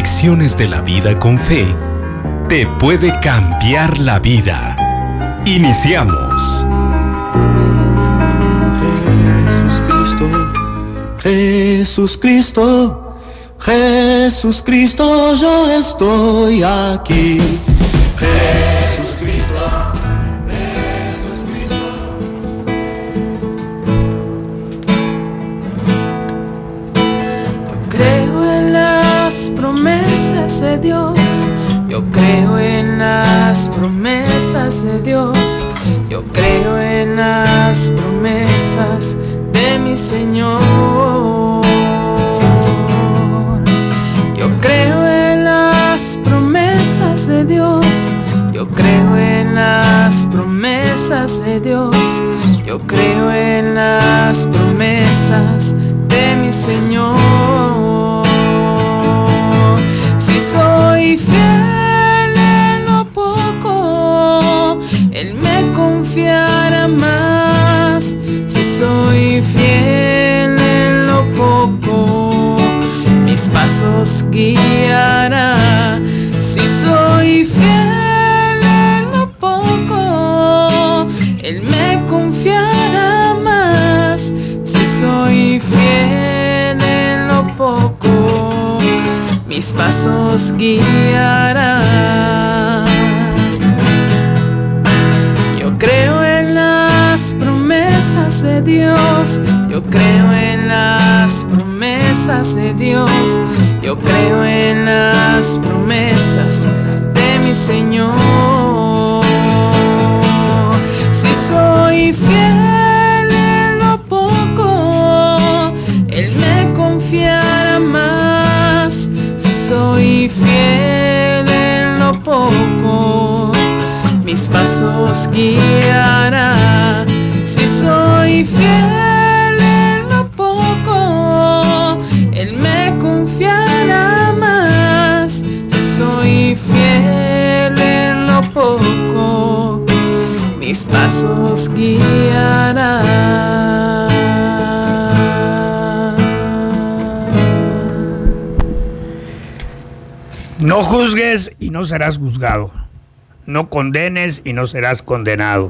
lecciones de la vida con fe te puede cambiar la vida. Iniciamos. Jesús Cristo, Jesús Cristo, yo estoy aquí. Jesús Cristo, Jesús Cristo. Yo creo en las promesas de Dios. Yo creo en las promesas de Dios. Yo creo en las promesas de mi Señor. Yo creo en las promesas de Dios. Yo creo en las promesas de Dios. Yo creo en las promesas de mi Señor. Si soy fiel en lo poco, Él me confiará más. Si soy fiel en lo poco, mis pasos guiará. Si soy fiel en lo poco, Él me confiará más. Si soy fiel en lo poco, mis pasos guiará. Yo creo en las promesas de Dios. Yo creo en las promesas de Dios. Yo creo en las promesas de mi Señor. Si soy fiel en lo poco, Él me confiará más. Si soy fiel en lo poco, mis pasos guiará. Si soy fiel en lo poco, Él me confiará más. Si soy fiel en lo poco, mis pasos guiará. No juzgues y no serás juzgado. No condenes y no serás condenado.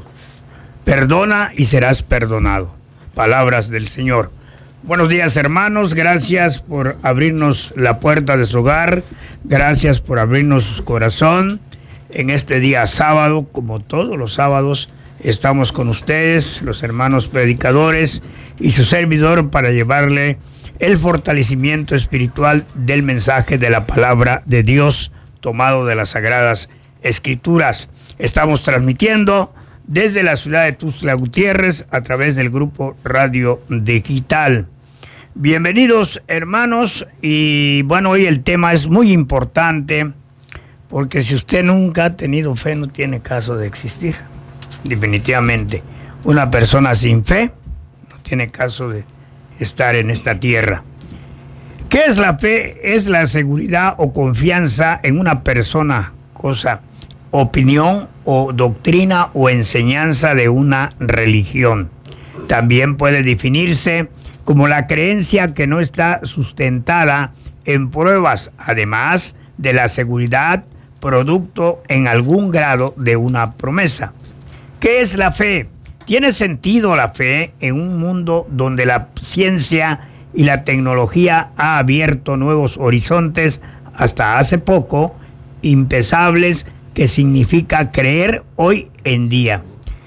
Perdona y serás perdonado. Palabras del Señor. Buenos días, hermanos. Gracias por abrirnos la puerta de su hogar. Gracias por abrirnos su corazón. En este día sábado, como todos los sábados, estamos con ustedes, los hermanos predicadores y su servidor, para llevarle el fortalecimiento espiritual del mensaje de la palabra de Dios tomado de las Sagradas Escrituras. Estamos transmitiendo desde la ciudad de Tuxtla Gutiérrez a través del grupo Radio Digital. Bienvenidos, hermanos, y bueno, hoy el tema es muy importante, porque si usted nunca ha tenido fe, no tiene caso de existir. Definitivamente, una persona sin fe no tiene caso de estar en esta tierra. ¿Qué es la fe? Es la seguridad o confianza en una persona, cosa, opinión o doctrina o enseñanza de una religión. También puede definirse como la creencia que no está sustentada en pruebas, además de la seguridad producto en algún grado de una promesa. ¿Qué es la fe? ¿Tiene sentido la fe en un mundo donde la ciencia y la tecnología ha abierto nuevos horizontes hasta hace poco, impensables, que significa creer hoy en día?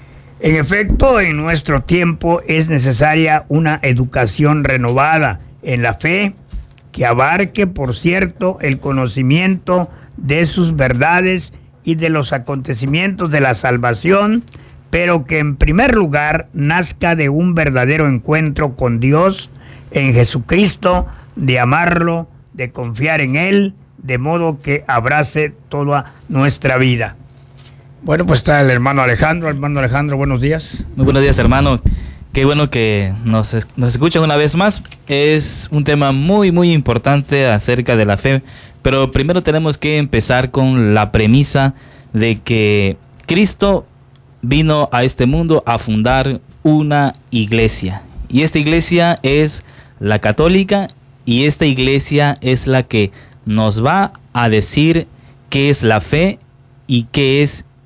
En efecto, en nuestro tiempo es necesaria una educación renovada en la fe que abarque, por cierto, el conocimiento de sus verdades y de los acontecimientos de la salvación, pero que en primer lugar nazca de un verdadero encuentro con Dios en Jesucristo, de amarlo, de confiar en Él, de modo que abrace toda nuestra vida. Bueno, pues está el hermano Alejandro. Hermano Alejandro, buenos días. Muy buenos días, hermano. Qué bueno que nos escuchan una vez más. Es un tema muy, muy importante acerca de la fe, pero primero tenemos que empezar con la premisa de que Cristo vino a este mundo a fundar una iglesia. Y esta iglesia es la católica, y esta iglesia es la que nos va a decir qué es la fe y qué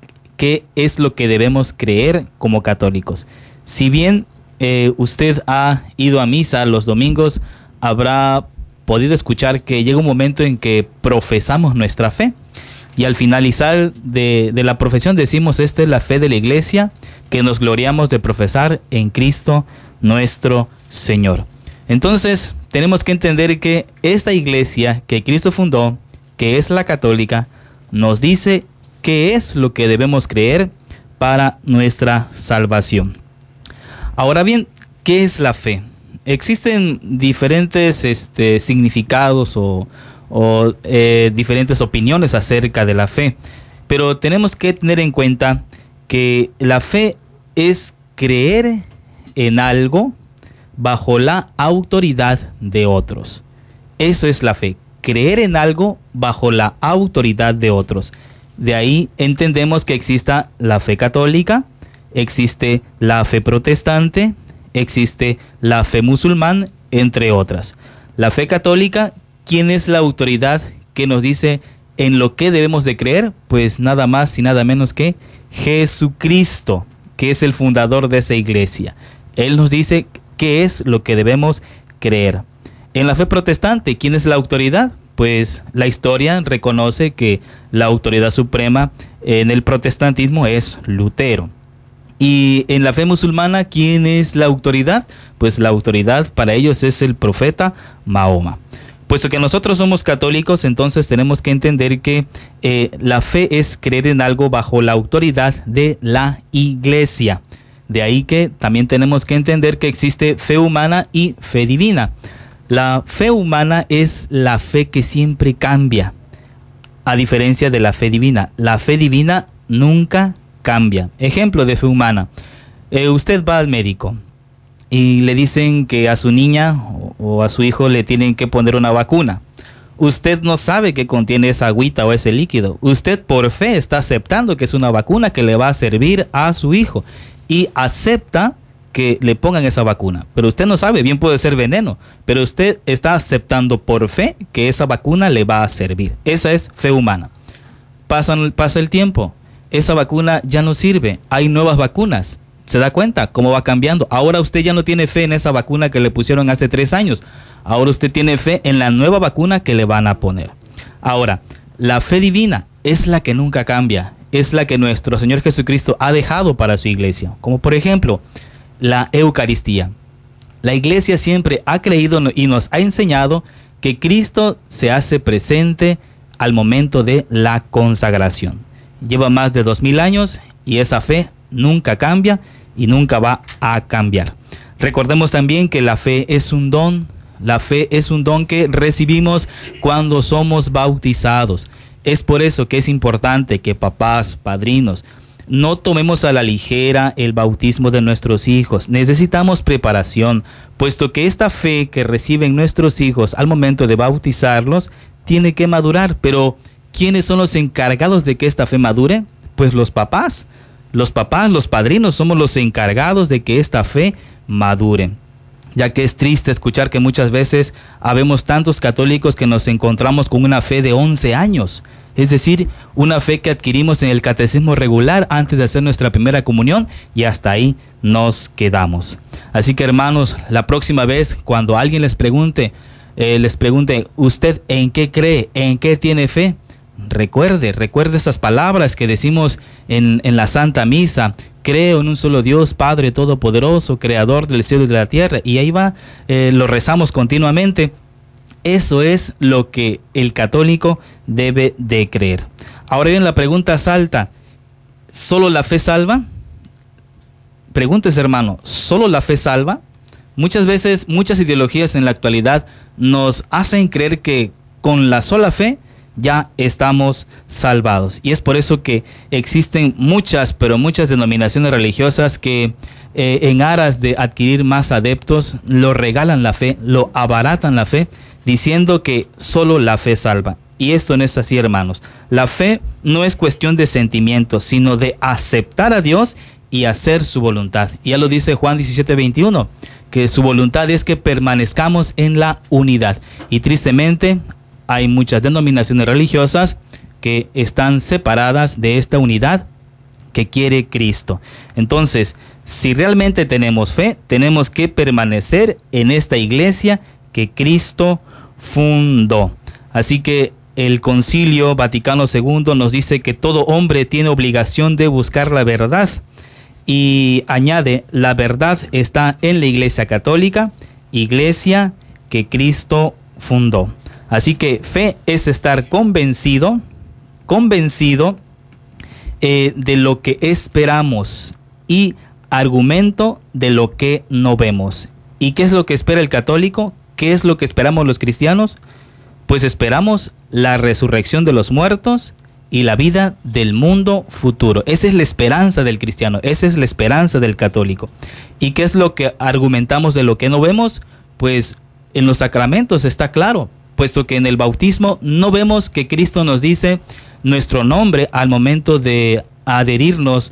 es lo que debemos creer como católicos. Si bien usted ha ido a misa los domingos, habrá podido escuchar que llega un momento en que profesamos nuestra fe. Y al finalizar de la profesión decimos: esta es la fe de la iglesia que nos gloriamos de profesar en Cristo nuestro Señor. Entonces tenemos que entender que esta iglesia que Cristo fundó, que es la católica, nos dice qué es lo que debemos creer para nuestra salvación. Ahora bien, ¿qué es la fe? Existen diferentes significados o diferentes opiniones acerca de la fe, pero tenemos que tener en cuenta que la fe es creer en algo bajo la autoridad de otros. Eso es la fe, creer en algo bajo la autoridad de otros. De ahí entendemos que exista la fe católica, existe la fe protestante, existe la fe musulmán, entre otras. La fe católica, ¿quién es la autoridad que nos dice en lo que debemos de creer? Pues nada más y nada menos que Jesucristo, que es el fundador de esa iglesia. Él nos dice qué es lo que debemos creer. En la fe protestante, ¿quién es la autoridad? Pues la historia reconoce que la autoridad suprema en el protestantismo es Lutero. Y en la fe musulmana, ¿quién es la autoridad? Pues la autoridad para ellos es el profeta Mahoma. Puesto que nosotros somos católicos, entonces tenemos que entender que la fe es creer en algo bajo la autoridad de la iglesia. De ahí que también tenemos que entender que existe fe humana y fe divina. La fe humana es la fe que siempre cambia, a diferencia de la fe divina. La fe divina nunca cambia. Ejemplo de fe humana. Usted va al médico y le dicen que a su niña o a su hijo le tienen que poner una vacuna. Usted no sabe qué contiene esa agüita o ese líquido. Usted por fe está aceptando que es una vacuna que le va a servir a su hijo y acepta que le pongan esa vacuna. Pero usted no sabe, bien puede ser veneno, pero usted está aceptando por fe que esa vacuna le va a servir. Esa es fe humana. Pasa el tiempo, esa vacuna ya no sirve, hay nuevas vacunas. ¿Se da cuenta cómo va cambiando? Ahora usted ya no tiene fe en esa vacuna que le pusieron hace 3 años. Ahora usted tiene fe en la nueva vacuna que le van a poner. Ahora, la fe divina es la que nunca cambia. Es la que nuestro Señor Jesucristo ha dejado para su iglesia. Como por ejemplo, la Eucaristía. La iglesia siempre ha creído y nos ha enseñado que Cristo se hace presente al momento de la consagración. Lleva más de 2000 años y esa fe nunca cambia y nunca va a cambiar. Recordemos también que la fe es un don. La fe es un don que recibimos cuando somos bautizados. Es por eso que es importante que papás, padrinos, no tomemos a la ligera el bautismo de nuestros hijos. Necesitamos preparación, puesto que esta fe que reciben nuestros hijos al momento de bautizarlos tiene que madurar. Pero ¿quiénes son los encargados de que esta fe madure? Pues los papás. Los papás, los padrinos, somos los encargados de que esta fe madure. Ya que es triste escuchar que muchas veces habemos tantos católicos que nos encontramos con una fe de 11 años. Es decir, una fe que adquirimos en el catecismo regular antes de hacer nuestra primera comunión y hasta ahí nos quedamos. Así que hermanos, la próxima vez cuando alguien les pregunte, ¿usted en qué cree? ¿En qué tiene fe? Recuerde esas palabras que decimos en la Santa Misa. Creo en un solo Dios, Padre Todopoderoso, Creador del cielo y de la tierra. Y ahí va, lo rezamos continuamente. Eso es lo que el católico debe de creer. Ahora bien, la pregunta salta: ¿solo la fe salva? Pregúntese, hermano, ¿solo la fe salva? Muchas veces, muchas ideologías en la actualidad nos hacen creer que con la sola fe ya estamos salvados. Y es por eso que existen muchas denominaciones religiosas que en aras de adquirir más adeptos, lo regalan la fe, lo abaratan la fe, diciendo que solo la fe salva. Y esto no es así, hermanos. La fe no es cuestión de sentimientos, sino de aceptar a Dios y hacer su voluntad. Y ya lo dice Juan 17:21, que su voluntad es que permanezcamos en la unidad. Y tristemente, hay muchas denominaciones religiosas que están separadas de esta unidad que quiere Cristo. Entonces, si realmente tenemos fe, tenemos que permanecer en esta iglesia que Cristo fundó. Así que el Concilio Vaticano II nos dice que todo hombre tiene obligación de buscar la verdad, y añade: la verdad está en la Iglesia Católica, iglesia que Cristo fundó. Así que fe es estar convencido de lo que esperamos, y argumento de lo que no vemos. ¿Y qué es lo que espera el católico? ¿Qué es lo que esperamos los cristianos? Pues esperamos la resurrección de los muertos y la vida del mundo futuro. Esa es la esperanza del cristiano, esa es la esperanza del católico. ¿Y qué es lo que argumentamos de lo que no vemos? Pues en los sacramentos está claro, puesto que en el bautismo no vemos que Cristo nos dice nuestro nombre al momento de adherirnos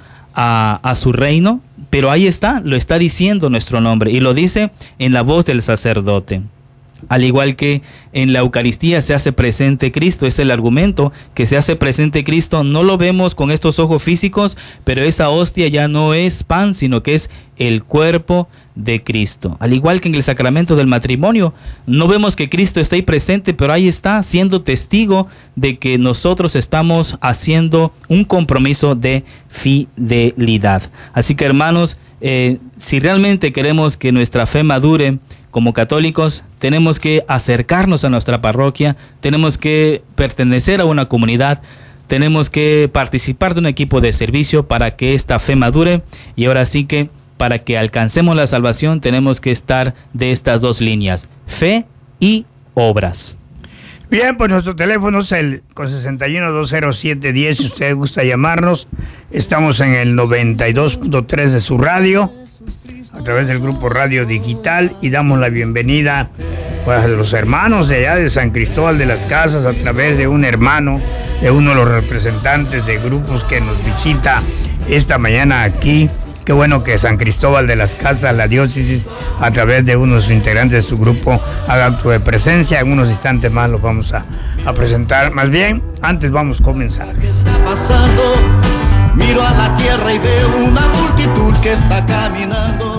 a su reino, pero ahí está, lo está diciendo nuestro nombre, y lo dice en la voz del sacerdote. Al igual que en la Eucaristía se hace presente Cristo, es el argumento, que se hace presente Cristo. No lo vemos con estos ojos físicos, pero esa hostia ya no es pan, sino que es el cuerpo de Cristo. Al igual que en el sacramento del matrimonio, no vemos que Cristo está ahí presente, pero ahí está, siendo testigo de que nosotros estamos haciendo un compromiso de fidelidad. Así que, hermanos, si realmente queremos que nuestra fe madure como católicos, tenemos que acercarnos a nuestra parroquia, tenemos que pertenecer a una comunidad, tenemos que participar de un equipo de servicio para que esta fe madure. Y ahora sí que para que alcancemos la salvación tenemos que estar de estas dos líneas, fe y obras. Bien, pues nuestro teléfono es el con 61-207-10, si usted gusta llamarnos. Estamos en el 92.3 de su radio, a través del grupo Radio Digital, y damos la bienvenida pues, a los hermanos de allá de San Cristóbal de las Casas, a través de un hermano, de uno de los representantes de grupos que nos visita esta mañana aquí. Qué bueno que San Cristóbal de las Casas, la diócesis, a través de uno de sus integrantes de su grupo, haga acto de presencia. En unos instantes más los vamos a presentar. Más bien, antes vamos a comenzar. ¿Qué está pasando? Miro a la tierra y veo una multitud que está caminando.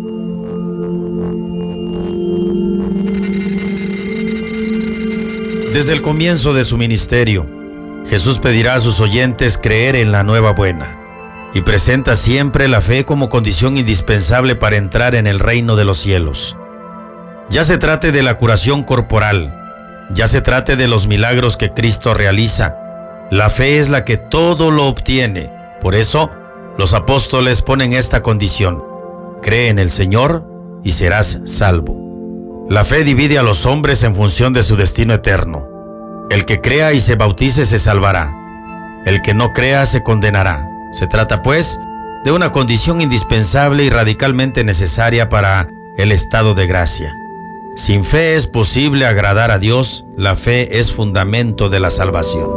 Desde el comienzo de su ministerio, Jesús pedirá a sus oyentes creer en la nueva buena, y presenta siempre la fe como condición indispensable para entrar en el reino de los cielos. Ya se trate de la curación corporal, ya se trate de los milagros que Cristo realiza, la fe es la que todo lo obtiene. Por eso, los apóstoles ponen esta condición: cree en el Señor y serás salvo. La fe divide a los hombres en función de su destino eterno. El que crea y se bautice se salvará. El que no crea se condenará. Se trata, pues, de una condición indispensable y radicalmente necesaria para el estado de gracia. Sin fe es posible agradar a Dios. La fe es fundamento de la salvación.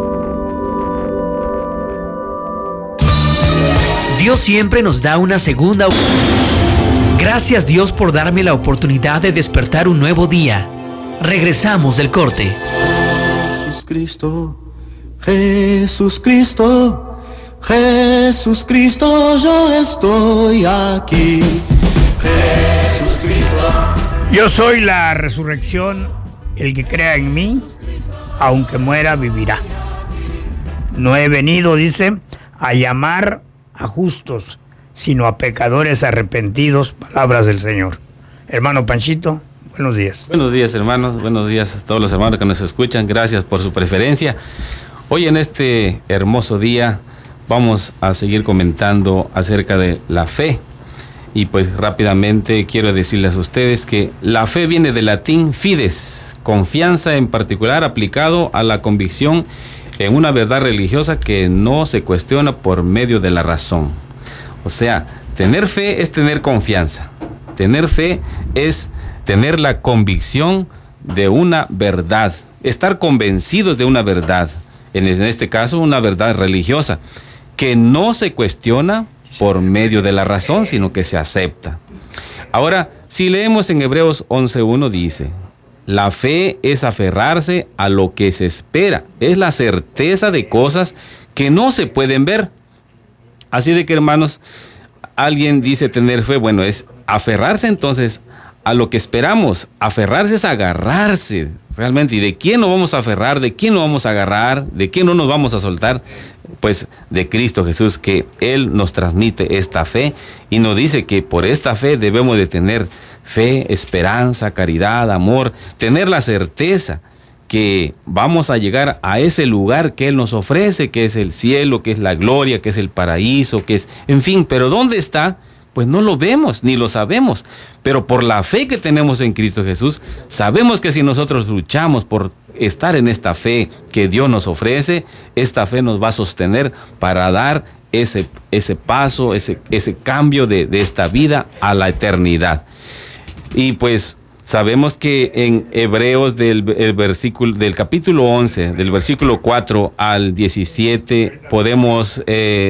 Dios siempre nos da una segunda. Gracias, Dios, por darme la oportunidad de despertar un nuevo día. Regresamos del corte. Jesús Cristo, Jesús Cristo, Jesús Cristo, yo estoy aquí. Jesús Cristo. Yo soy la resurrección, el que crea en mí, aunque muera, vivirá. No he venido, dice, a llamar a justos, sino a pecadores arrepentidos. Palabras del Señor. Hermano Panchito, buenos días. Buenos días, hermanos, buenos días a todos los hermanos que nos escuchan, gracias por su preferencia. Hoy en este hermoso día vamos a seguir comentando acerca de la fe. Y pues rápidamente quiero decirles a ustedes que la fe viene del latín fides, confianza, en particular aplicado a la convicción en una verdad religiosa que no se cuestiona por medio de la razón. O sea, tener fe es tener confianza. Tener fe es tener la convicción de una verdad, estar convencidos de una verdad, en este caso una verdad religiosa, que no se cuestiona por medio de la razón, sino que se acepta. Ahora, si leemos en Hebreos 11:1 dice: La fe es aferrarse a lo que se espera, es la certeza de cosas que no se pueden ver. Así de que, hermanos, alguien dice tener fe, bueno, es aferrarse entonces a lo que esperamos. Aferrarse es agarrarse realmente. ¿Y de quién nos vamos a aferrar? ¿De quién nos vamos a agarrar? ¿De quién no nos vamos a soltar? Pues de Cristo Jesús, que Él nos transmite esta fe y nos dice que por esta fe debemos de tener fe, esperanza, caridad, amor, tener la certeza que vamos a llegar a ese lugar que Él nos ofrece, que es el cielo, que es la gloria, que es el paraíso, que es, en fin, pero ¿dónde está? Pues no lo vemos, ni lo sabemos, pero por la fe que tenemos en Cristo Jesús, sabemos que si nosotros luchamos por estar en esta fe que Dios nos ofrece, esta fe nos va a sostener para dar ese paso, ese cambio de esta vida a la eternidad. Y pues sabemos que en Hebreos del capítulo 11, del versículo 4 al 17, podemos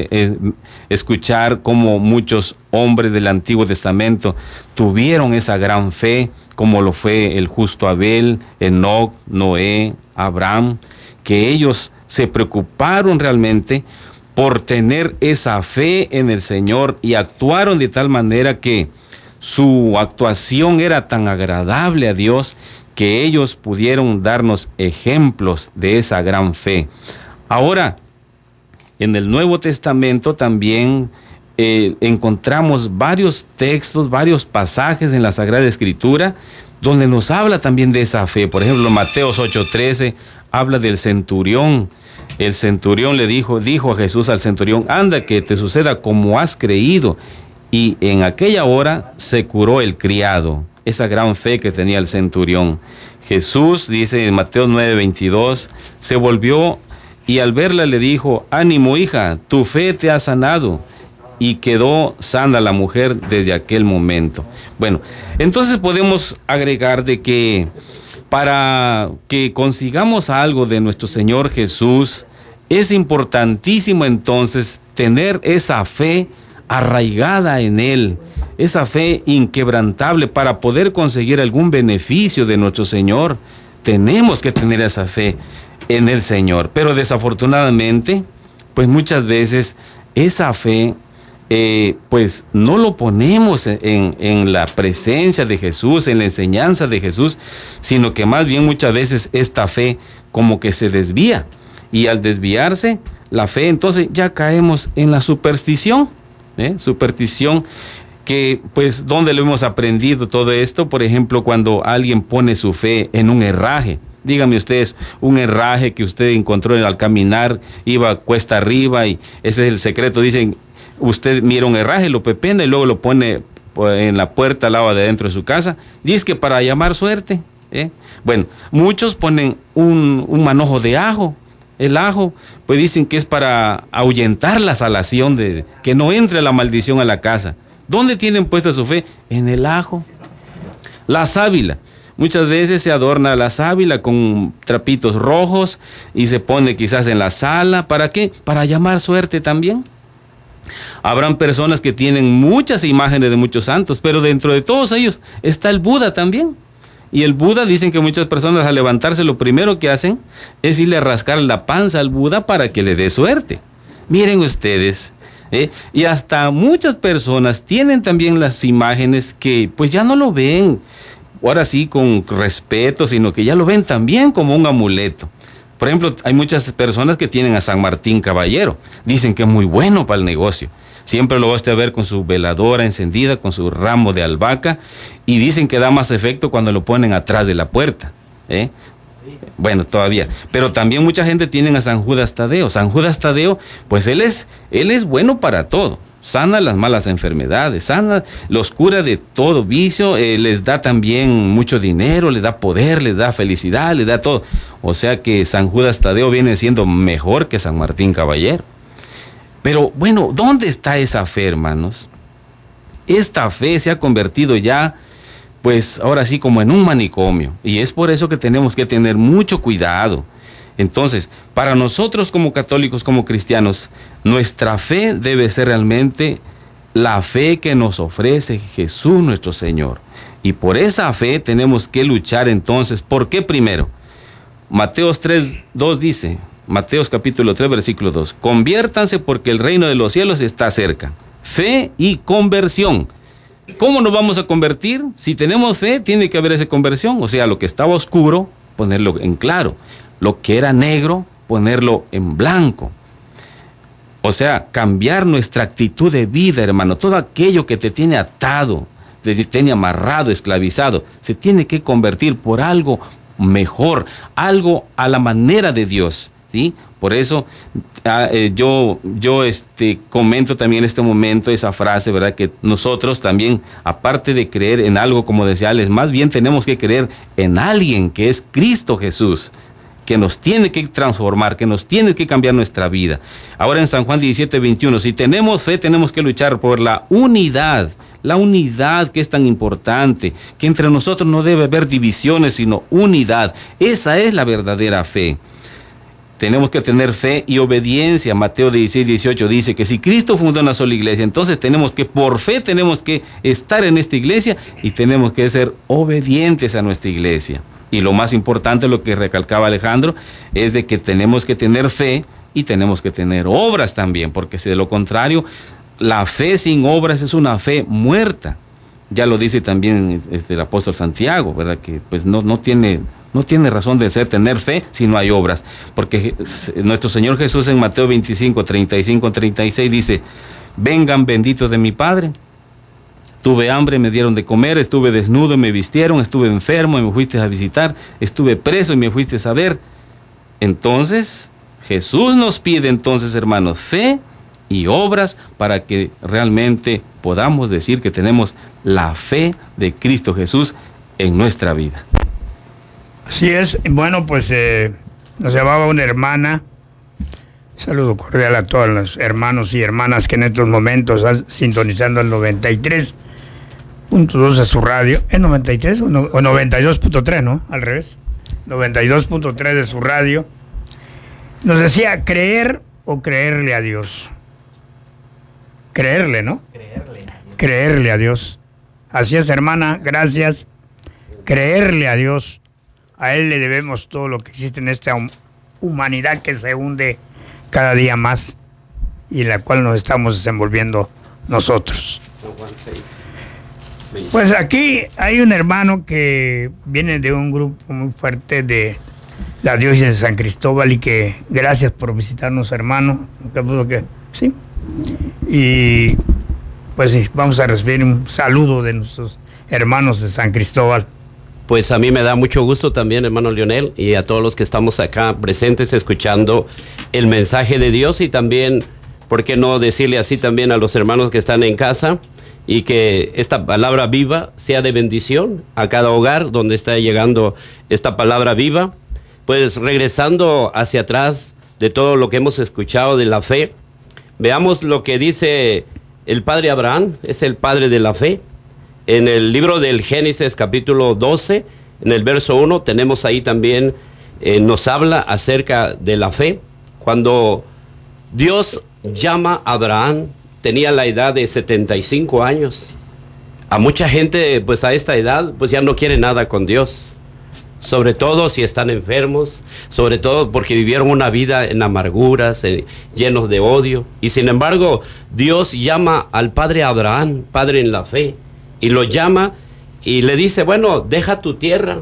escuchar cómo muchos hombres del Antiguo Testamento tuvieron esa gran fe, como lo fue el justo Abel, Enoc, Noé, Abraham, que ellos se preocuparon realmente por tener esa fe en el Señor y actuaron de tal manera que su actuación era tan agradable a Dios que ellos pudieron darnos ejemplos de esa gran fe. Ahora, en el Nuevo Testamento también encontramos varios textos, varios pasajes en la Sagrada Escritura donde nos habla también de esa fe. Por ejemplo, Mateos 8:13 habla del centurión. El centurión le dijo a Jesús al centurión: anda, que te suceda como has creído. Y en aquella hora se curó el criado. Esa gran fe que tenía el centurión. Jesús, dice en Mateo 9:22, se volvió y al verla le dijo: ánimo, hija, tu fe te ha sanado. Y quedó sana la mujer desde aquel momento. Bueno, entonces podemos agregar de que para que consigamos algo de nuestro Señor Jesús, es importantísimo entonces tener esa fe arraigada en Él, esa fe inquebrantable para poder conseguir algún beneficio de nuestro Señor. Tenemos que tener esa fe en el Señor, pero desafortunadamente, pues muchas veces esa fe, pues no lo ponemos en la presencia de Jesús, en la enseñanza de Jesús, sino que más bien muchas veces esta fe como que se desvía, y al desviarse la fe, entonces ya caemos en la superstición. Superstición que, pues, ¿dónde lo hemos aprendido todo esto? Por ejemplo, cuando alguien pone su fe en un herraje. Díganme ustedes, un herraje que usted encontró al caminar, iba cuesta arriba, y ese es el secreto. Dicen, usted mira un herraje, lo pepena y luego lo pone en la puerta al lado de adentro de su casa. Dice que para llamar suerte. Bueno, muchos ponen un manojo de ajo. El ajo, pues dicen que es para ahuyentar la salación, de que no entre la maldición a la casa. ¿Dónde tienen puesta su fe? En el ajo. La sábila. Muchas veces se adorna la sábila con trapitos rojos y se pone quizás en la sala. ¿Para qué? Para llamar suerte también. Habrán personas que tienen muchas imágenes de muchos santos, pero dentro de todos ellos está el Buda también. Y el Buda, dicen que muchas personas al levantarse lo primero que hacen es irle a rascar la panza al Buda para que le dé suerte. Miren ustedes, y hasta muchas personas tienen también las imágenes que pues ya no lo ven, ahora sí con respeto, sino que ya lo ven también como un amuleto. Por ejemplo, hay muchas personas que tienen a San Martín Caballero, dicen que es muy bueno para el negocio. Siempre lo va usted a ver con su veladora encendida, con su ramo de albahaca, y dicen que da más efecto cuando lo ponen atrás de la puerta. Bueno, todavía. Pero también mucha gente tiene a San Judas Tadeo. San Judas Tadeo, pues él es bueno para todo. Sana las malas enfermedades, sana, los cura de todo vicio, les da también mucho dinero, les da poder, les da felicidad, les da todo. O sea que San Judas Tadeo viene siendo mejor que San Martín Caballero. Pero bueno, ¿dónde está esa fe, hermanos? Esta fe se ha convertido ya, pues ahora sí, como en un manicomio. Y es por eso que tenemos que tener mucho cuidado. Entonces, para nosotros como católicos, como cristianos, nuestra fe debe ser realmente la fe que nos ofrece Jesús nuestro Señor. Y por esa fe tenemos que luchar entonces. ¿Por qué primero? Mateos 3:2 dice, Mateos capítulo 3, versículo 2, conviértanse porque el reino de los cielos está cerca. Fe y conversión. ¿Cómo nos vamos a convertir? Si tenemos fe, tiene que haber esa conversión. O sea, lo que estaba oscuro, ponerlo en claro. Lo que era negro, ponerlo en blanco. O sea, cambiar nuestra actitud de vida, hermano. Todo aquello que te tiene atado, te tiene amarrado, esclavizado, se tiene que convertir por algo mejor, algo a la manera de Dios, ¿sí? Por eso yo comento también en este momento esa frase, ¿verdad? Que nosotros también, aparte de creer en algo, como decía Alex, más bien tenemos que creer en alguien que es Cristo Jesús, que nos tiene que transformar, que nos tiene que cambiar nuestra vida. Ahora en San Juan 17:21, si tenemos fe, tenemos que luchar por la unidad que es tan importante, que entre nosotros no debe haber divisiones, sino unidad. Esa es la verdadera fe. Tenemos que tener fe y obediencia. Mateo 16:18 dice que si Cristo fundó una sola iglesia, entonces por fe tenemos que estar en esta iglesia y tenemos que ser obedientes a nuestra iglesia. Y lo más importante, lo que recalcaba Alejandro, es de que tenemos que tener fe y tenemos que tener obras también, porque si de lo contrario, la fe sin obras es una fe muerta. Ya lo dice también el apóstol Santiago, ¿verdad? Que pues no tiene razón de ser tener fe si no hay obras. Porque nuestro Señor Jesús en Mateo 25, 35, 36 dice, vengan benditos de mi Padre. Tuve hambre, me dieron de comer, estuve desnudo y me vistieron, estuve enfermo y me fuiste a visitar, estuve preso y me fuiste a ver. Entonces, Jesús nos pide entonces, hermanos, fe y obras para que realmente podamos decir que tenemos la fe de Cristo Jesús en nuestra vida. Así es. Bueno, pues nos llamaba una hermana. Saludo cordial a todos los hermanos y hermanas que en estos momentos están sintonizando el 93.2 de su radio. ¿Es 93 o 92.3, no? Al revés. 92.3 de su radio. Nos decía, ¿creer o creerle a Dios? Creerle, ¿no? Creerle a Dios. Así es, hermana, gracias. Creerle a Dios. A Él le debemos todo lo que existe en esta humanidad que se hunde cada día más y en la cual nos estamos desenvolviendo nosotros. Pues aquí hay un hermano que viene de un grupo muy fuerte de la diócesis de San Cristóbal y que gracias por visitarnos, hermano. Sí. Y pues sí, vamos a recibir un saludo de nuestros hermanos de San Cristóbal. Pues a mí me da mucho gusto también, hermano Leonel, y a todos los que estamos acá presentes escuchando el mensaje de Dios, y también, ¿por qué no decirle así también a los hermanos que están en casa? Y que esta palabra viva sea de bendición a cada hogar donde está llegando esta palabra viva. Pues regresando hacia atrás de todo lo que hemos escuchado de la fe, veamos lo que dice el padre Abraham, es el padre de la fe. En el libro del Génesis capítulo 12, en el verso 1, tenemos ahí también, nos habla acerca de la fe. Cuando Dios llama a Abraham, tenía la edad de 75 años. A mucha gente, pues a esta edad, pues ya no quiere nada con Dios. Sobre todo si están enfermos, sobre todo porque vivieron una vida en amarguras, llenos de odio. Y sin embargo, Dios llama al padre Abraham, padre en la fe, y lo llama y le dice, bueno, deja tu tierra.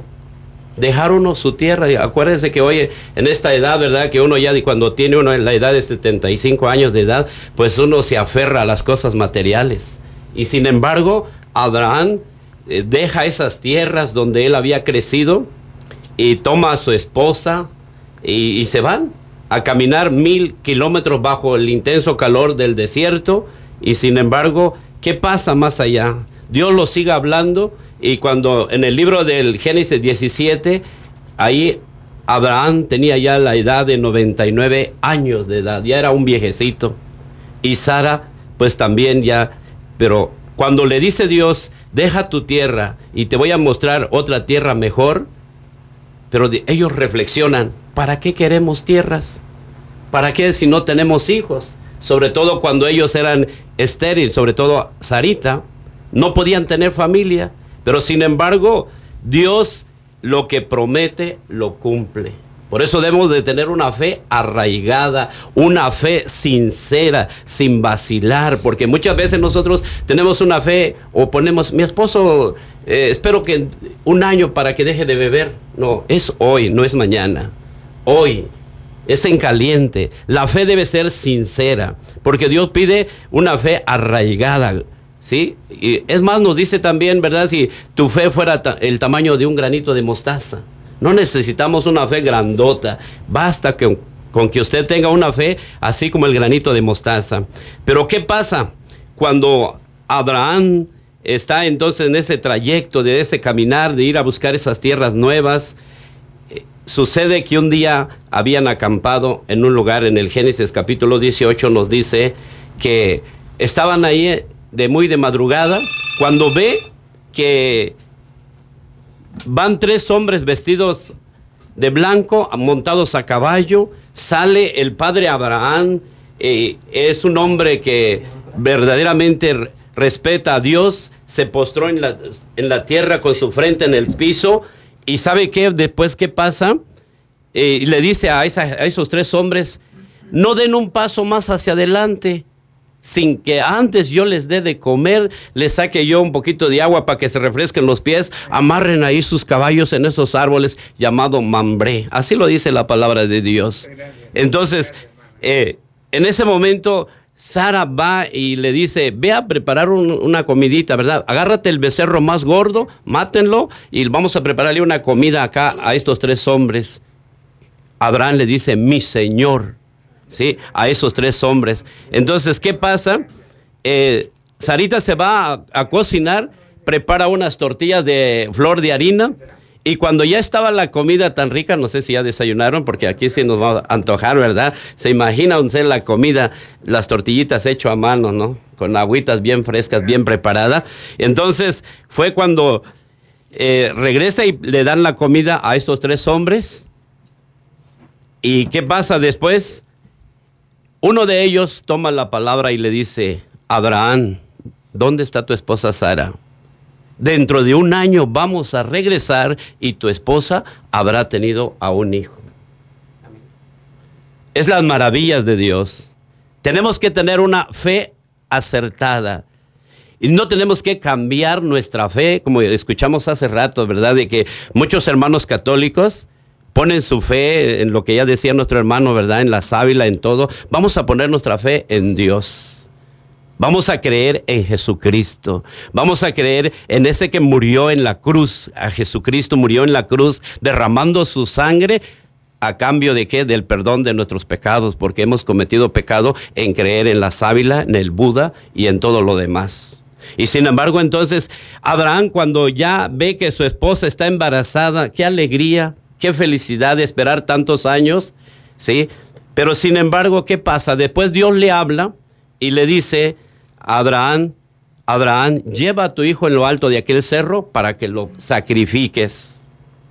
Dejar uno su tierra. Y acuérdense que hoy en esta edad, ¿verdad? Que uno ya cuando tiene uno en la edad de 75 años de edad, pues uno se aferra a las cosas materiales. Y sin embargo, Abraham deja esas tierras donde él había crecido y toma a su esposa y se van a caminar 1000 kilómetros bajo el intenso calor del desierto. Y sin embargo, ¿qué pasa más allá? Dios lo sigue hablando, y cuando en el libro del Génesis 17, ahí Abraham tenía ya la edad de 99 años de edad, ya era un viejecito, y Sara pues también ya, pero cuando le dice Dios, deja tu tierra y te voy a mostrar otra tierra mejor, pero ellos reflexionan, ¿para qué queremos tierras? ¿Para qué si no tenemos hijos? Sobre todo cuando ellos eran estériles, sobre todo Sarita, no podían tener familia. Pero sin embargo, Dios lo que promete, lo cumple. Por eso debemos de tener una fe arraigada, una fe sincera, sin vacilar, porque muchas veces nosotros tenemos una fe o ponemos, mi esposo, espero que 1 año para que deje de beber. No, es hoy, no es mañana. Hoy, es en caliente. La fe debe ser sincera, porque Dios pide una fe arraigada, ¿sí? Y es más, nos dice también, ¿verdad? Si tu fe fuera el tamaño de un granito de mostaza. No necesitamos una fe grandota, basta con que usted tenga una fe así como el granito de mostaza. Pero ¿qué pasa cuando Abraham está entonces en ese trayecto, de ese caminar, de ir a buscar esas tierras nuevas? Sucede que un día habían acampado en un lugar, en el Génesis capítulo 18 nos dice que estaban ahí de madrugada, cuando ve que van 3 hombres vestidos de blanco, montados a caballo. Sale el padre Abraham, es un hombre que verdaderamente respeta a Dios, se postró en la tierra con su frente en el piso. ¿Y sabe qué? Después, ¿qué pasa? Le dice a esos 3 hombres, no den un paso más hacia adelante, sin que antes yo les dé de comer, les saque yo un poquito de agua para que se refresquen los pies, amarren ahí sus caballos en esos árboles llamado Mambré. Así lo dice la palabra de Dios. Entonces, en ese momento, Sara va y le dice, ve a preparar una comidita, ¿verdad? Agárrate el becerro más gordo, mátenlo y vamos a prepararle una comida acá a estos 3 hombres. Abraham le dice, mi señor, ¿sí? A esos 3 hombres. Entonces, ¿qué pasa? Sarita se va a cocinar, prepara unas tortillas de flor de harina, y cuando ya estaba la comida tan rica, no sé si ya desayunaron, porque aquí sí nos va a antojar, ¿verdad? Se imagina usted la comida, las tortillitas hechas a mano, ¿no? Con agüitas bien frescas, bien preparadas. Entonces, fue cuando regresa y le dan la comida a estos 3 hombres. ¿Y qué pasa después? Uno de ellos toma la palabra y le dice, Abraham, ¿dónde está tu esposa Sara? Dentro de 1 año vamos a regresar y tu esposa habrá tenido a un hijo. Es las maravillas de Dios. Tenemos que tener una fe acertada. Y no tenemos que cambiar nuestra fe, como escuchamos hace rato, ¿verdad? De que muchos hermanos católicos ponen su fe en lo que ya decía nuestro hermano, ¿verdad? En la sábila, en todo. Vamos a poner nuestra fe en Dios. Vamos a creer en Jesucristo. Vamos a creer en ese que murió en la cruz. A Jesucristo murió en la cruz derramando su sangre. ¿A cambio de qué? Del perdón de nuestros pecados, porque hemos cometido pecado en creer en la sábila, en el Buda y en todo lo demás. Y sin embargo, entonces, Abraham, cuando ya ve que su esposa está embarazada, qué alegría, qué felicidad de esperar tantos años, ¿sí? Pero sin embargo, ¿qué pasa? Después Dios le habla y le dice, Abraham, lleva a tu hijo en lo alto de aquel cerro para que lo sacrifiques.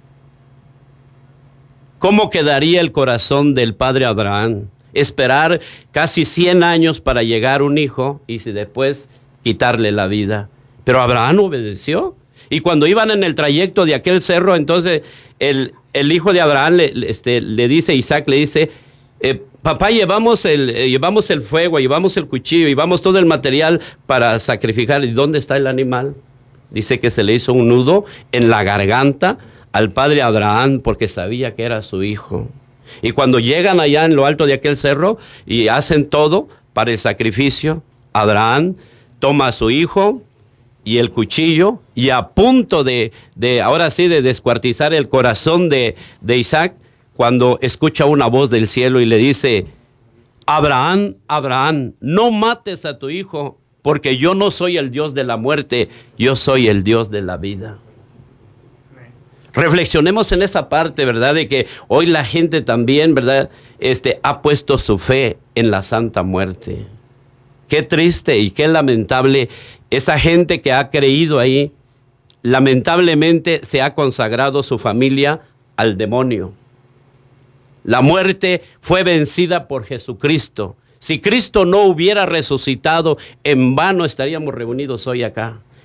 ¿Cómo quedaría el corazón del padre Abraham? Esperar casi 100 años para llegar un hijo y si después quitarle la vida. Pero Abraham obedeció. Y cuando iban en el trayecto de aquel cerro, entonces el hijo de Abraham le dice, Isaac le dice, papá, llevamos el fuego, llevamos el cuchillo, llevamos todo el material para sacrificar. ¿Y dónde está el animal? Dice que se le hizo un nudo en la garganta al padre Abraham porque sabía que era su hijo. Y cuando llegan allá en lo alto de aquel cerro y hacen todo para el sacrificio, Abraham toma a su hijo y el cuchillo, y a punto de ahora sí, de descuartizar el corazón de Isaac, cuando escucha una voz del cielo y le dice, Abraham, Abraham, no mates a tu hijo, porque yo no soy el Dios de la muerte, yo soy el Dios de la vida. Reflexionemos en esa parte, ¿verdad? De que hoy la gente también, ¿verdad? Ha puesto su fe en la santa muerte. Qué triste y qué lamentable esa gente que ha creído ahí. Lamentablemente se ha consagrado su familia al demonio. La muerte fue vencida por Jesucristo. Si Cristo no hubiera resucitado, en vano estaríamos reunidos hoy acá.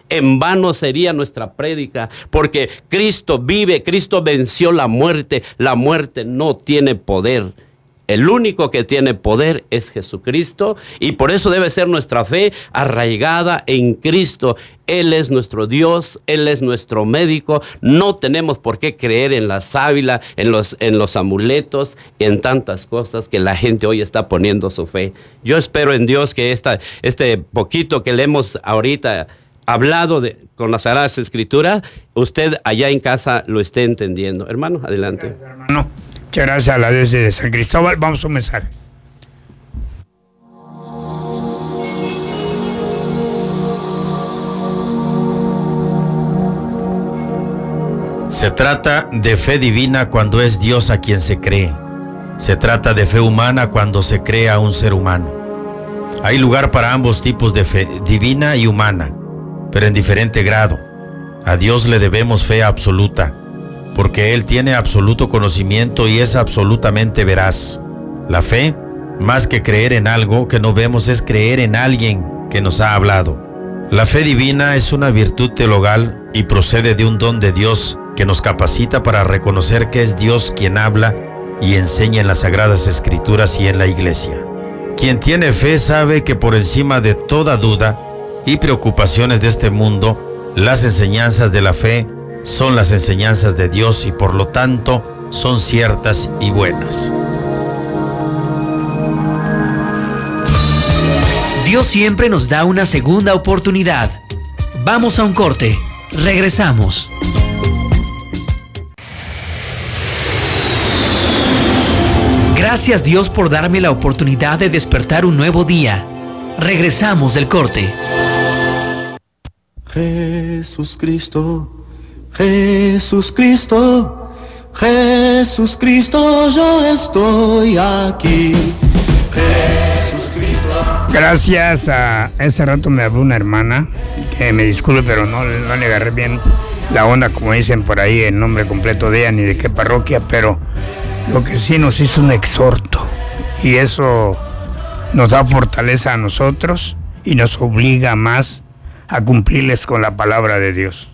en vano sería nuestra prédica, porque Cristo vive, Cristo venció la muerte no tiene poder. El único que tiene poder es Jesucristo, y por eso debe ser nuestra fe arraigada en Cristo. Él es nuestro Dios, Él es nuestro médico. No tenemos por qué creer en la sábila, en los amuletos, en tantas cosas que la gente hoy está poniendo su fe. Yo espero en Dios que este poquito que le hemos ahorita hablado con las Sagradas Escrituras, usted allá en casa lo esté entendiendo. Hermano, adelante. Gracias, hermano. Muchas gracias a la desde San Cristóbal. Vamos a un mensaje. Se trata de fe divina cuando es Dios a quien se cree. Se trata de fe humana cuando se cree a un ser humano. Hay lugar para ambos tipos de fe, divina y humana, pero en diferente grado. A Dios le debemos fe absoluta, porque Él tiene absoluto conocimiento y es absolutamente veraz. La fe, más que creer en algo que no vemos, es creer en alguien que nos ha hablado. La fe divina es una virtud teologal y procede de un don de Dios que nos capacita para reconocer que es Dios quien habla y enseña en las Sagradas Escrituras y en la Iglesia. Quien tiene fe sabe que por encima de toda duda y preocupaciones de este mundo, las enseñanzas de la fe son las enseñanzas de Dios y por lo tanto son ciertas y buenas. Dios siempre nos da una segunda oportunidad. Vamos a un corte. Regresamos. Gracias Dios por darme la oportunidad de despertar un nuevo día. Regresamos del corte. Jesús Cristo, Jesús Cristo, Jesús Cristo, yo estoy aquí. Jesús Cristo. Gracias a ese rato me habló una hermana, que me disculpe, pero no le agarré bien la onda, como dicen por ahí, el nombre completo de ella, ni de qué parroquia, pero lo que sí nos hizo un exhorto, y eso nos da fortaleza a nosotros y nos obliga más a cumplirles con la palabra de Dios.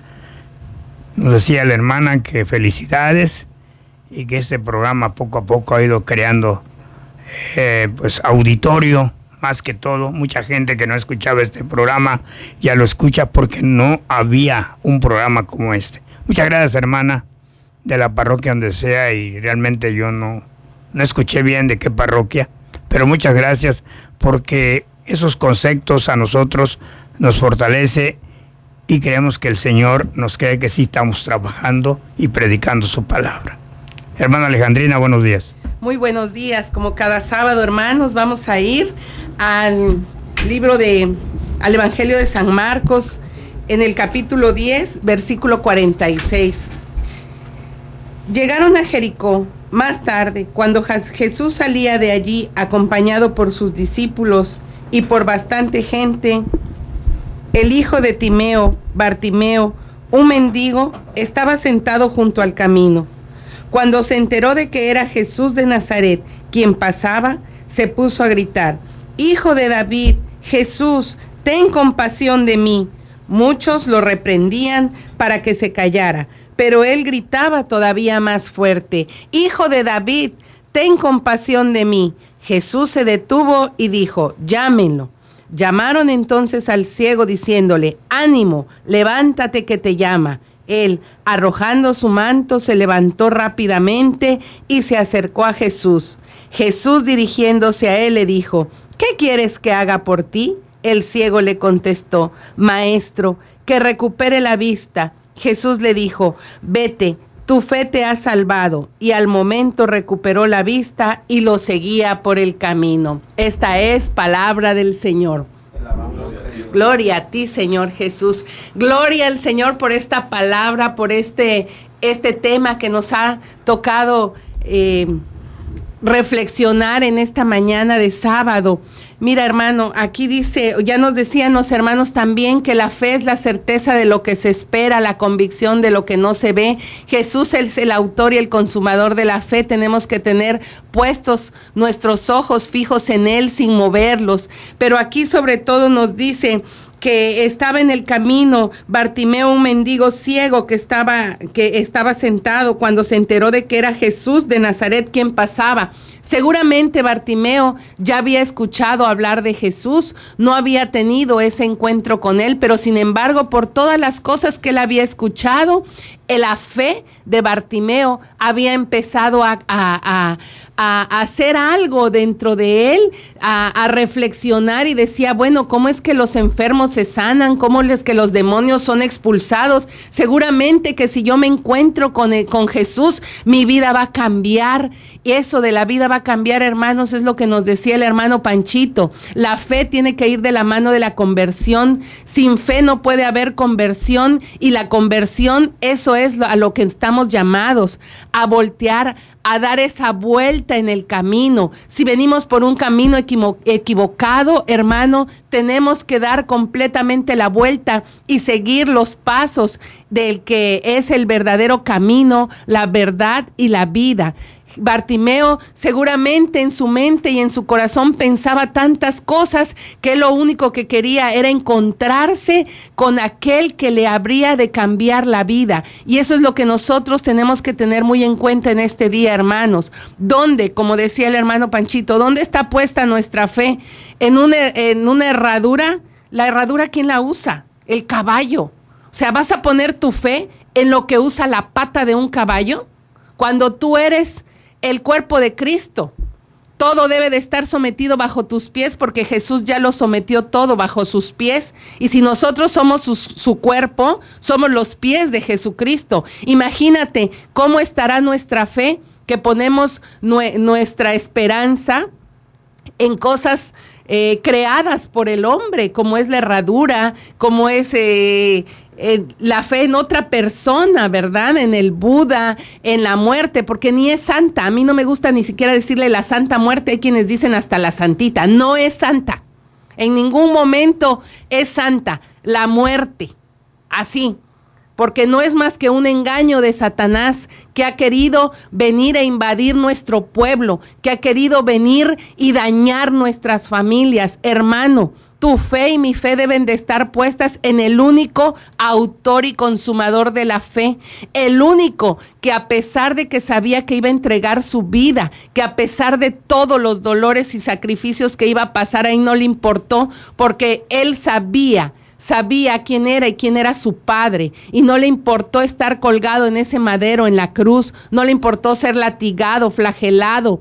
Nos decía la hermana que felicidades y que este programa poco a poco ha ido creando pues auditorio, más que todo. Mucha gente que no escuchaba este programa ya lo escucha porque no había un programa como este. Muchas gracias, hermana, de la parroquia donde sea, y realmente yo no escuché bien de qué parroquia, pero muchas gracias porque esos conceptos a nosotros nos fortalece y creemos que el Señor nos cree que sí estamos trabajando y predicando su palabra. Hermana Alejandrina, buenos días. Muy buenos días. Como cada sábado, hermanos, vamos a ir al Evangelio de San Marcos, en el capítulo 10, versículo 46. Llegaron a Jericó. Más tarde, cuando Jesús salía de allí acompañado por sus discípulos y por bastante gente, el hijo de Timeo, Bartimeo, un mendigo, estaba sentado junto al camino. Cuando se enteró de que era Jesús de Nazaret quien pasaba, se puso a gritar: «Hijo de David, Jesús, ten compasión de mí». Muchos lo reprendían para que se callara, pero él gritaba todavía más fuerte: «Hijo de David, ten compasión de mí». Jesús se detuvo y dijo: «Llámenlo». Llamaron entonces al ciego diciéndole: «Ánimo, levántate que te llama». Él, arrojando su manto, se levantó rápidamente y se acercó a Jesús. Jesús, dirigiéndose a él, le dijo: «¿Qué quieres que haga por ti?». El ciego le contestó: «Maestro, que recupere la vista». Jesús le dijo: «Vete, tu fe te ha salvado». Y al momento recuperó la vista y lo seguía por el camino. Esta es palabra del Señor. Gloria a ti, Señor Jesús. Gloria al Señor por esta palabra, por este tema que nos ha tocado reflexionar en esta mañana de sábado. Mira, hermano, aquí dice, ya nos decían los hermanos también, que la fe es la certeza de lo que se espera, la convicción de lo que no se ve. Jesús es el autor y el consumador de la fe. Tenemos que tener puestos nuestros ojos fijos en Él sin moverlos. Pero aquí sobre todo nos dice que estaba en el camino, Bartimeo, un mendigo ciego que estaba sentado cuando se enteró de que era Jesús de Nazaret quien pasaba. Seguramente Bartimeo ya había escuchado hablar de Jesús, no había tenido ese encuentro con él, pero sin embargo, por todas las cosas que él había escuchado, la fe de Bartimeo había empezado a hacer algo dentro de él, a reflexionar, y decía, bueno, ¿cómo es que los enfermos se sanan? ¿Cómo es que los demonios son expulsados? Seguramente que si yo me encuentro con Jesús, mi vida va a cambiar. Y eso de la vida va a cambiar, hermanos, es lo que nos decía el hermano Panchito. La fe tiene que ir de la mano de la conversión. Sin fe no puede haber conversión, y la conversión, eso es a lo que estamos llamados, a voltear, a dar esa vuelta en el camino. Si venimos por un camino equivocado, hermano, tenemos que dar completamente la vuelta y seguir los pasos del que es el verdadero camino, la verdad y la vida. Bartimeo seguramente en su mente y en su corazón pensaba tantas cosas que lo único que quería era encontrarse con aquel que le habría de cambiar la vida. Y eso es lo que nosotros tenemos que tener muy en cuenta en este día, hermanos. ¿Dónde, como decía el hermano Panchito, dónde está puesta nuestra fe? ¿En una herradura? La herradura, ¿quién la usa? El caballo. O sea, ¿vas a poner tu fe en lo que usa la pata de un caballo? Cuando tú eres el cuerpo de Cristo, todo debe de estar sometido bajo tus pies, porque Jesús ya lo sometió todo bajo sus pies. Y si nosotros somos su cuerpo, somos los pies de Jesucristo. Imagínate cómo estará nuestra fe, que ponemos nuestra esperanza en cosas creadas por el hombre, como es la herradura, como es la fe en otra persona, ¿verdad? En el Buda, en la muerte, porque ni es santa. A mí no me gusta ni siquiera decirle la santa muerte. Hay quienes dicen hasta la santita. No es santa. En ningún momento es santa la muerte. Así. Porque no es más que un engaño de Satanás, que ha querido venir a invadir nuestro pueblo, que ha querido venir y dañar nuestras familias. Hermano, tu fe y mi fe deben de estar puestas en el único autor y consumador de la fe, el único que, a pesar de que sabía que iba a entregar su vida, que a pesar de todos los dolores y sacrificios que iba a pasar, ahí no le importó, porque él sabía quién era y quién era su padre, y no le importó estar colgado en ese madero, en la cruz, no le importó ser latigado, flagelado,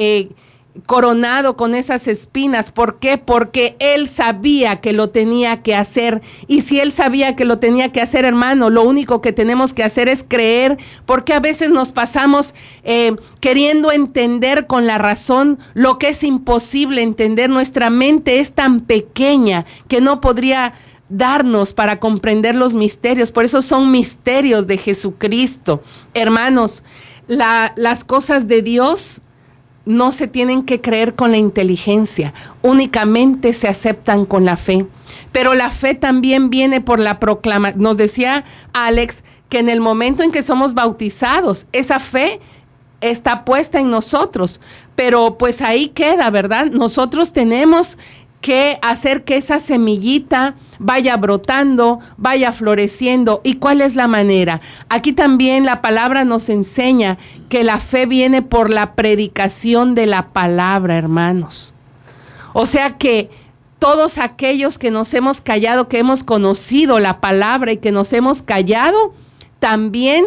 coronado con esas espinas. ¿Por qué? Porque él sabía que lo tenía que hacer. Y si él sabía que lo tenía que hacer, hermano, lo único que tenemos que hacer es creer, porque a veces nos pasamos queriendo entender con la razón lo que es imposible entender. Nuestra mente es tan pequeña que no podría darnos para comprender los misterios. Por eso son misterios de Jesucristo. Hermanos, las cosas de Dios no se tienen que creer con la inteligencia, únicamente se aceptan con la fe. Pero la fe también viene por la proclamación. Nos decía Alex que en el momento en que somos bautizados, esa fe está puesta en nosotros, pero pues ahí queda, ¿verdad? Nosotros tenemos que hacer que esa semillita vaya brotando, vaya floreciendo. ¿Y cuál es la manera? Aquí también la palabra nos enseña que la fe viene por la predicación de la palabra, hermanos. O sea que todos aquellos que nos hemos callado, que hemos conocido la palabra y que nos hemos callado, también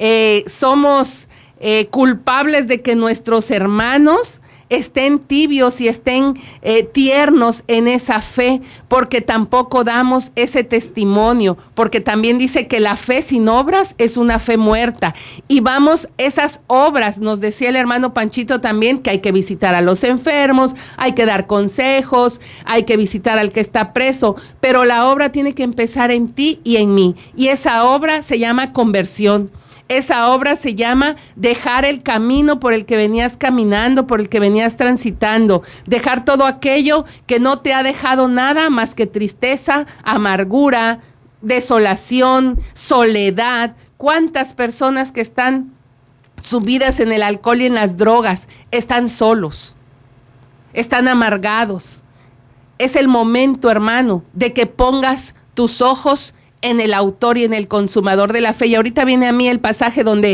somos culpables de que nuestros hermanos estén tibios y estén tiernos en esa fe, porque tampoco damos ese testimonio, porque también dice que la fe sin obras es una fe muerta. Y vamos, esas obras, nos decía el hermano Panchito también, que hay que visitar a los enfermos, hay que dar consejos, hay que visitar al que está preso, pero la obra tiene que empezar en ti y en mí, y esa obra se llama conversión. Esa obra se llama dejar el camino por el que venías caminando, por el que venías transitando, dejar todo aquello que no te ha dejado nada más que tristeza, amargura, desolación, soledad. ¿Cuántas personas que están sumidas en el alcohol y en las drogas están solos, están amargados, es el momento, hermano, de que pongas tus ojos en el autor y en el consumador de la fe. Y ahorita viene a mí el pasaje donde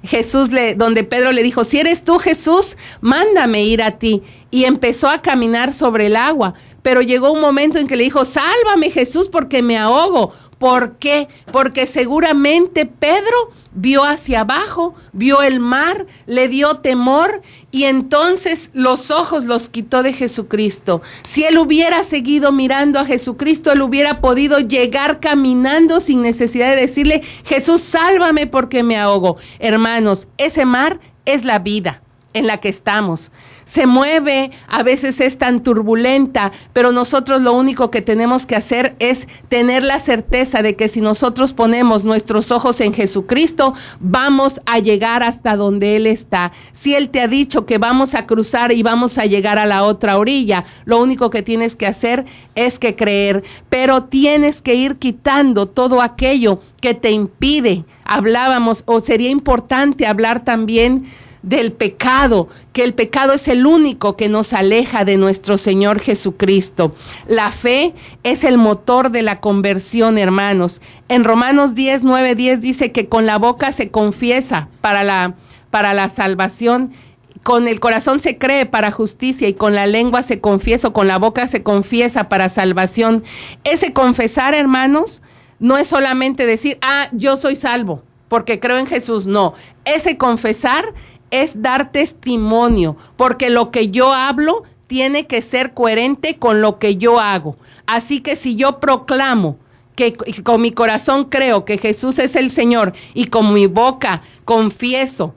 donde Pedro le dijo, si eres tú, Jesús, mándame ir a ti. Y empezó a caminar sobre el agua. Pero llegó un momento en que le dijo, sálvame, Jesús, porque me ahogo. ¿Por qué? Porque seguramente Pedro vio hacia abajo, vio el mar, le dio temor y entonces los ojos los quitó de Jesucristo. Si él hubiera seguido mirando a Jesucristo, él hubiera podido llegar caminando sin necesidad de decirle, Jesús, sálvame porque me ahogo. Hermanos, ese mar es la vida en la que estamos. Se mueve, a veces es tan turbulenta, pero nosotros lo único que tenemos que hacer es tener la certeza de que si nosotros ponemos nuestros ojos en Jesucristo, vamos a llegar hasta donde Él está. Si Él te ha dicho que vamos a cruzar y vamos a llegar a la otra orilla, lo único que tienes que hacer es que creer, pero tienes que ir quitando todo aquello que te impide. Hablábamos, o sería importante hablar también del pecado, que el pecado es el único que nos aleja de nuestro Señor Jesucristo. La fe es el motor de la conversión, hermanos. En Romanos 10:9-10 dice que con la boca se confiesa para la salvación, con el corazón se cree para justicia y con la lengua se confiesa, o con la boca se confiesa para salvación. Ese confesar, hermanos, no es solamente decir, yo soy salvo porque creo en Jesús. No, ese confesar es dar testimonio, porque lo que yo hablo tiene que ser coherente con lo que yo hago. Así que si yo proclamo que con mi corazón creo que Jesús es el Señor y con mi boca confieso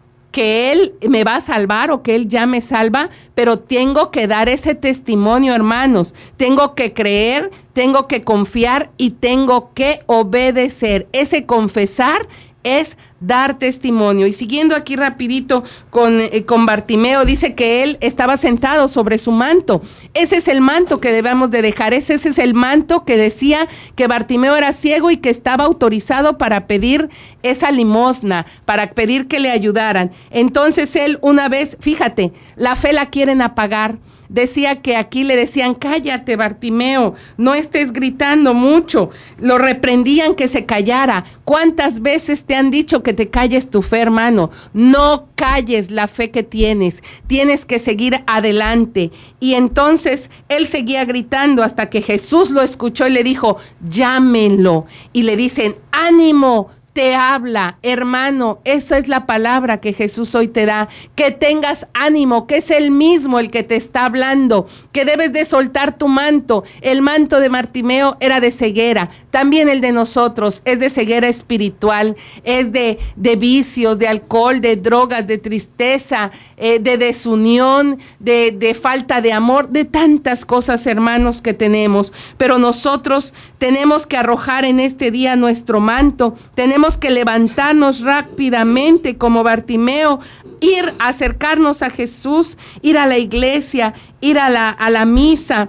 que Él me va a salvar o que Él ya me salva, pero tengo que dar ese testimonio, hermanos. Tengo que creer, tengo que confiar y tengo que obedecer. Ese confesar es dar testimonio. Y siguiendo aquí rapidito con Bartimeo, dice que él estaba sentado sobre su manto. Ese es el manto que debemos de dejar. Ese es el manto que decía que Bartimeo era ciego y que estaba autorizado para pedir esa limosna, para pedir que le ayudaran. Entonces él una vez, fíjate, la fe la quieren apagar. Decía que aquí le decían, cállate, Bartimeo, no estés gritando mucho. Lo reprendían que se callara. ¿Cuántas veces te han dicho que te calles tu fe, hermano? No calles la fe que tienes. Tienes que seguir adelante. Y entonces él seguía gritando hasta que Jesús lo escuchó y le dijo, llámenlo. Y le dicen, ánimo, te habla, hermano. Esa es la palabra que Jesús hoy te da, que tengas ánimo, que es Él mismo el que te está hablando, que debes de soltar tu manto. El manto de Bartimeo era de ceguera, también el de nosotros es de ceguera espiritual, es de vicios, de alcohol, de drogas, de tristeza, de desunión, de falta de amor, de tantas cosas, hermanos, que tenemos. Pero nosotros tenemos que arrojar en este día nuestro manto, tenemos que levantarnos rápidamente como Bartimeo, ir a acercarnos a Jesús, ir a la iglesia, ir a la misa.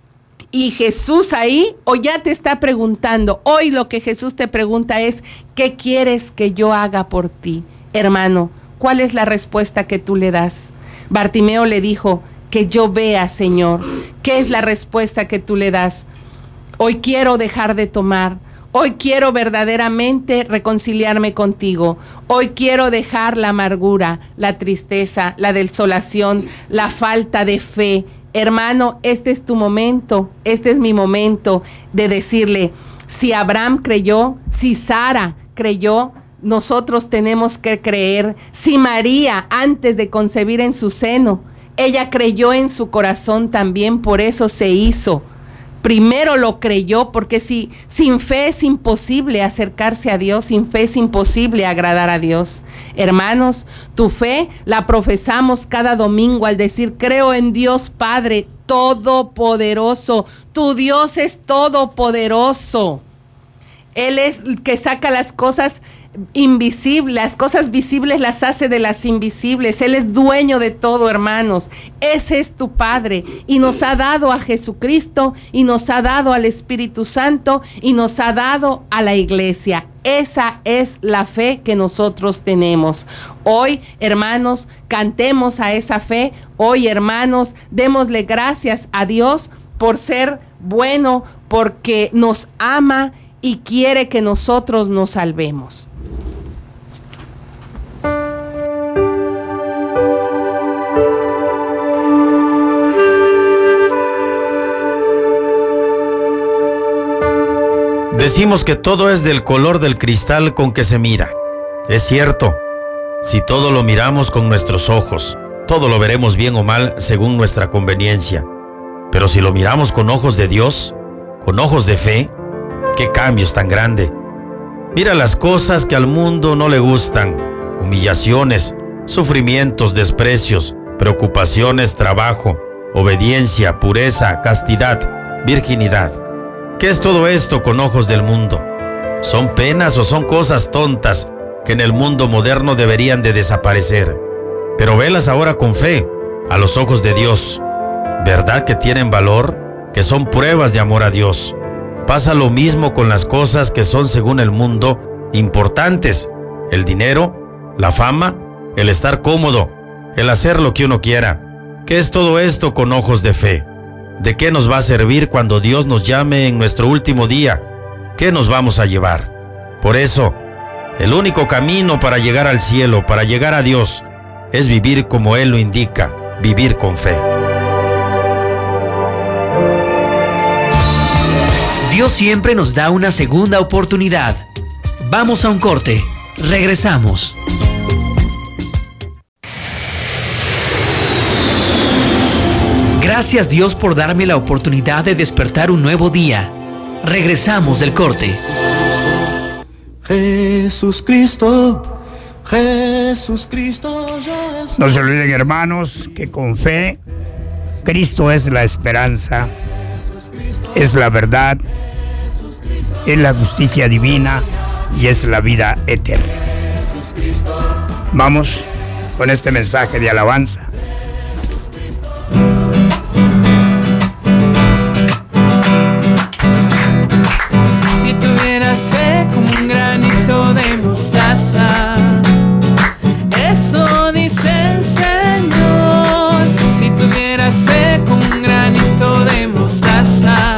Y Jesús ahí, o ya te está preguntando, hoy lo que Jesús te pregunta es, ¿qué quieres que yo haga por ti? Hermano, ¿cuál es la respuesta que tú le das? Bartimeo le dijo, que yo vea, Señor. ¿Qué es la respuesta que tú le das? Hoy quiero dejar de tomar. Hoy quiero verdaderamente reconciliarme contigo. Hoy quiero dejar la amargura, la tristeza, la desolación, la falta de fe. Hermano, este es tu momento, este es mi momento de decirle, si Abraham creyó, si Sara creyó, nosotros tenemos que creer. Si María, antes de concebir en su seno, ella creyó en su corazón también, por eso se hizo. Primero lo creyó, porque sin fe es imposible acercarse a Dios, sin fe es imposible agradar a Dios. Hermanos, tu fe la profesamos cada domingo al decir, creo en Dios Padre Todopoderoso. Tu Dios es todopoderoso. Él es el que saca las cosas invisibles, las cosas visibles las hace de las invisibles. Él es dueño de todo, hermanos. Ese es tu Padre y nos ha dado a Jesucristo y nos ha dado al Espíritu Santo y nos ha dado a la iglesia. Esa es la fe que nosotros tenemos. Hoy, hermanos, cantemos a esa fe. Hoy, hermanos, démosle gracias a Dios por ser bueno, porque nos ama y quiere que nosotros nos salvemos. Decimos que todo es del color del cristal con que se mira. Es cierto, si todo lo miramos con nuestros ojos, todo lo veremos bien o mal según nuestra conveniencia. Pero si lo miramos con ojos de Dios, con ojos de fe, ¡qué cambios tan grande! Mira las cosas que al mundo no le gustan: humillaciones, sufrimientos, desprecios, preocupaciones, trabajo, obediencia, pureza, castidad, virginidad. ¿Qué es todo esto con ojos del mundo? ¿Son penas o son cosas tontas que en el mundo moderno deberían de desaparecer? Pero velas ahora con fe, a los ojos de Dios. ¿Verdad que tienen valor? Que son pruebas de amor a Dios. Pasa lo mismo con las cosas que son, según el mundo, importantes: el dinero, la fama, el estar cómodo, el hacer lo que uno quiera. ¿Qué es todo esto con ojos de fe? ¿De qué nos va a servir cuando Dios nos llame en nuestro último día? ¿Qué nos vamos a llevar? Por eso, el único camino para llegar al cielo, para llegar a Dios, es vivir como Él lo indica, vivir con fe. Dios siempre nos da una segunda oportunidad. Vamos a un corte. Regresamos. Gracias Dios por darme la oportunidad de despertar un nuevo día. Regresamos del corte. Jesús Cristo, Jesús Cristo, yo estoy. No se olviden, hermanos, que con fe Cristo es la esperanza, es la verdad, es la justicia divina y es la vida eterna. Vamos con este mensaje de alabanza. Si tuvieras fe como un granito de mostaza, eso dice el Señor. Si tuvieras fe como un granito de mostaza,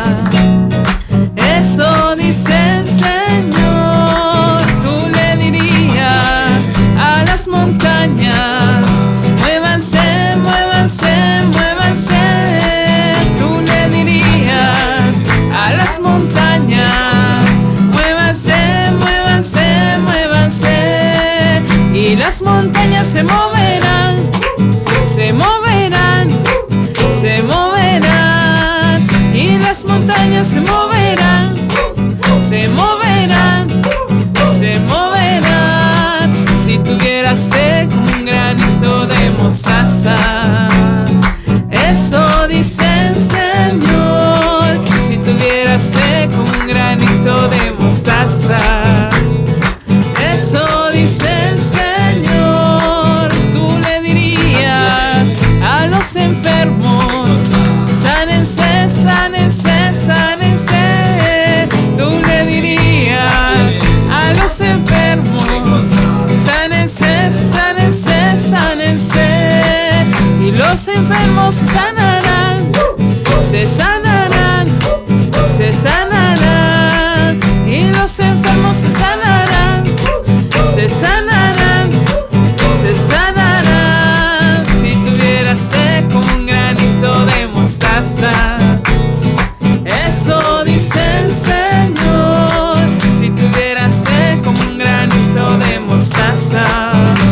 eso dice el Señor. Tú le dirías a las montañas: muévanse, muévanse, muévanse. Tú le dirías a las montañas: muévanse, muévanse, muévanse. Y las montañas se moverán, se moverán, se moverán. Y las montañas se moverán, se moverán, se moverán. Si tuvieras fe como un granito de mostaza, eso dice el Señor. Si tuvieras fe como un granito de mostaza, eso dice el Señor. Tú le dirías a los enfermos: sánense, sánense, sánense. Tú le dirías a los enfermos: sánense, sánense, sánense. Y los enfermos se sanarán, se sanarán, se sanarán. Y los enfermos se sanarán, se sanarán, se sanarán. Si tuvieras fe como un granito de mostaza, eso dice el Señor. Si tuvieras fe como un granito de mostaza,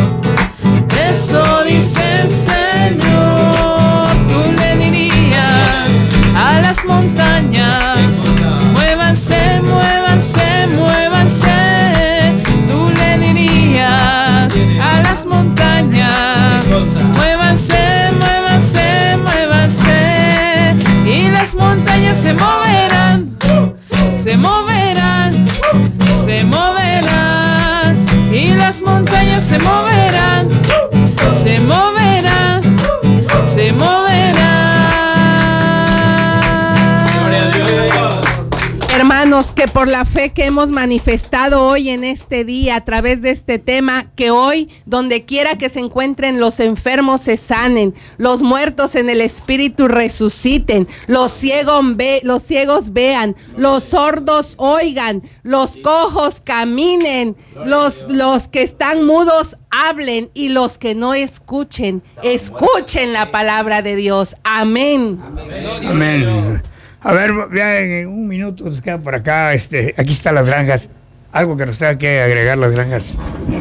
eso dice el Señor. Tú le dirías a las montañas: muévanse, muévanse, muévanse. Tú le dirías Pedimos que por la fe que hemos manifestado hoy en este día a través de este tema, que hoy donde quiera que se encuentren los enfermos se sanen, los muertos en el espíritu resuciten, los ciegos vean, los sordos oigan, los cojos caminen, los que están mudos hablen y los que no escuchen la palabra de Dios. Amén. Amén. A ver, ya en un minuto nos queda por acá, aquí están las granjas. Algo que nos tenga que agregar las granjas.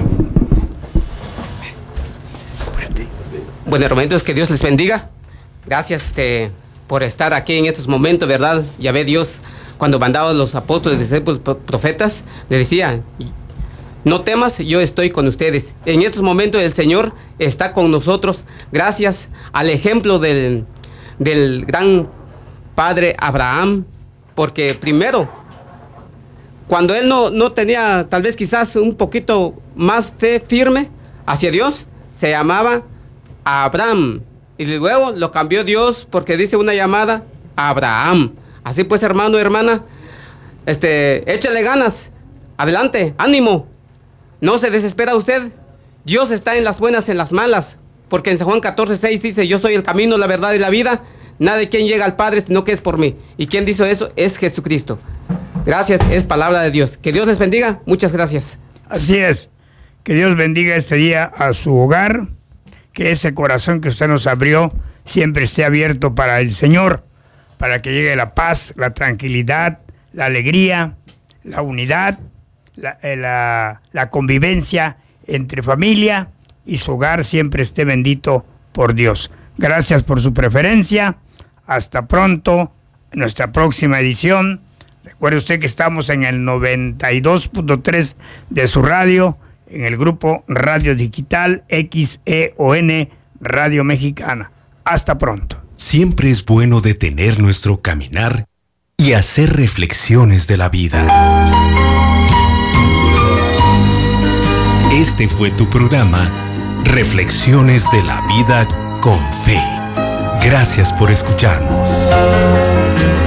Bueno, hermanitos, que Dios les bendiga. Gracias por estar aquí en estos momentos, ¿verdad? Ya ve Dios, cuando mandaba a los apóstoles, discípulos, profetas, le decía: no temas, yo estoy con ustedes. En estos momentos el Señor está con nosotros, gracias al ejemplo del gran padre Abraham, porque primero, cuando él no tenía tal vez quizás un poquito más fe firme hacia Dios, se llamaba Abraham, y luego lo cambió Dios porque dice una llamada Abraham. Así pues, hermano, hermana, échale ganas, adelante, ánimo, no se desespera usted. Dios está en las buenas, en las malas, porque en San Juan 14:6 dice: yo soy el camino, la verdad y la vida, nadie quien llega al Padre sino que es por mí. ¿Y quién dice eso? Es Jesucristo. Gracias, es palabra de Dios. Que Dios les bendiga, muchas gracias. Así es, que Dios bendiga este día a su hogar, que ese corazón que usted nos abrió siempre esté abierto para el Señor, para que llegue la paz, la tranquilidad, la alegría, la unidad, la convivencia entre familia, y su hogar siempre esté bendito por Dios. Gracias por su preferencia. Hasta pronto en nuestra próxima edición. Recuerde usted que estamos en el 92.3 de su radio, en el grupo Radio Digital XEON Radio Mexicana. Hasta pronto. Siempre es bueno detener nuestro caminar y hacer reflexiones de la vida. Este fue tu programa, Reflexiones de la Vida con Fe. Gracias por escucharnos.